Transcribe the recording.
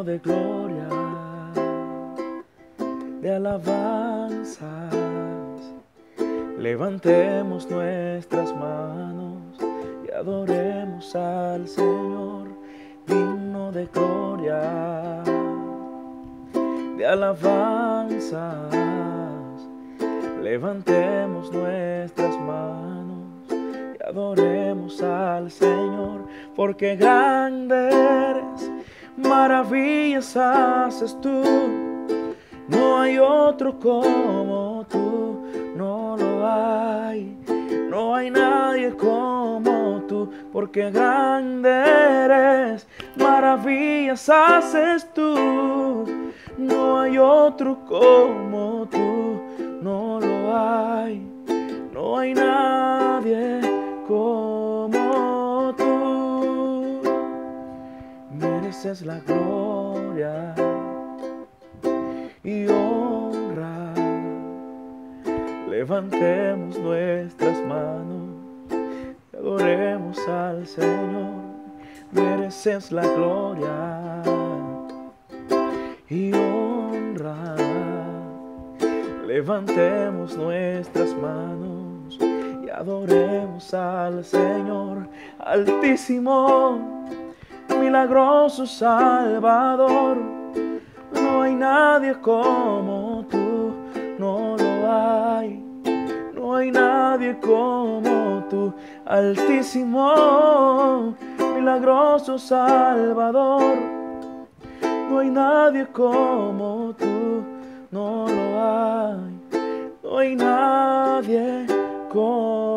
de gloria, de alabanzas. Levantemos nuestras manos y adoremos al Señor, digno de gloria, de alabanzas. Levantemos nuestras manos y adoremos al Señor, porque grande eres, maravillas haces tú. No hay otro como tú, no lo hay, no hay nadie como tú, porque grande eres, maravillas haces tú. No hay otro como tú, no lo hay, no hay nadie como tú. Mereces la gloria y honra. Levantemos nuestras manos y adoremos al Señor. Mereces la gloria y honra. Levantemos nuestras manos y adoremos al Señor. Altísimo, milagroso Salvador, no hay nadie como tú, no lo hay, no hay nadie como tú. Altísimo, milagroso Salvador, no hay nadie como tú, no lo hay, no hay nadie como tú.